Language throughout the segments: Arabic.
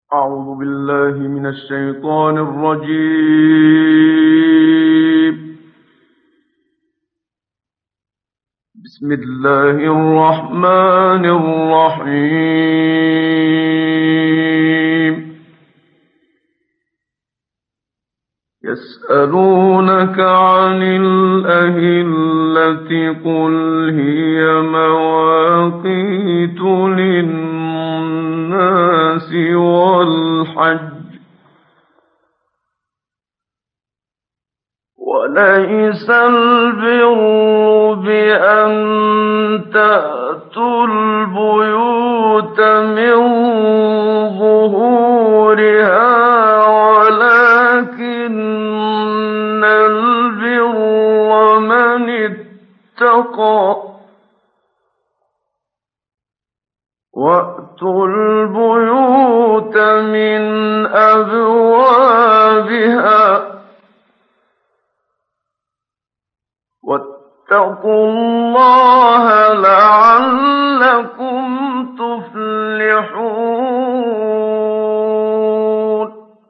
أعوذ بالله من الشيطان الرجيم. بسم الله الرحمن الرحيم. يسألونك عن الأهلة قل هي مواقيت للناس والحج وليس البر بأن تأتوا البيوت من ظهورها ولكن البر من اتقى وأتوا البيوت من أبوابها واتقوا الله لعلكم تفلحون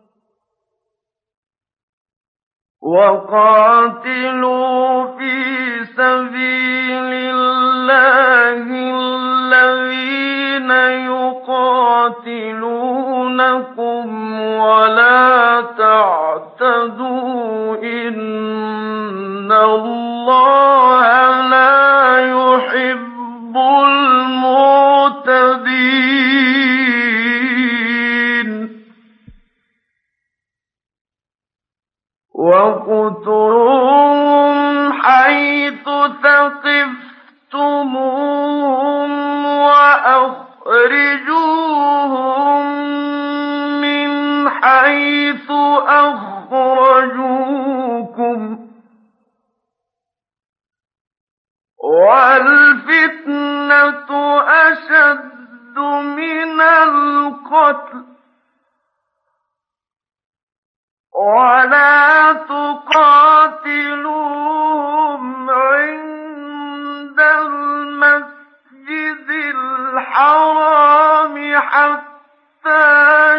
وقاتلوا في سبيل الله الذين يقاتلونكم ولا تعتدوا إن الله لا يحب المعتدين واقتلوهم حيث ثقفتموهم وأخرجوهم من حيث أخرجوكم والفتنة أشد من القتل ولا تقاتلوهم عند المسجد الحرام حتى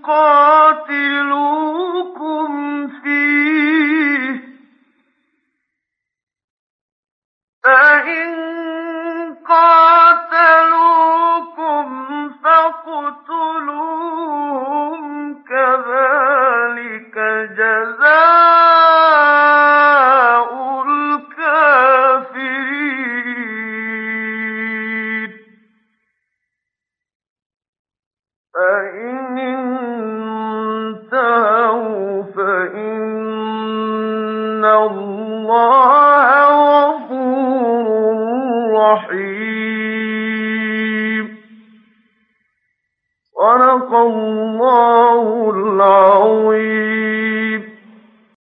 يقاتلوكم فيه فإن قاتلوكم فاقتلوهم كذلك جزاء الكافرين فإن انتهوا فإن الله غفور رحيم. صدق الله العظيم.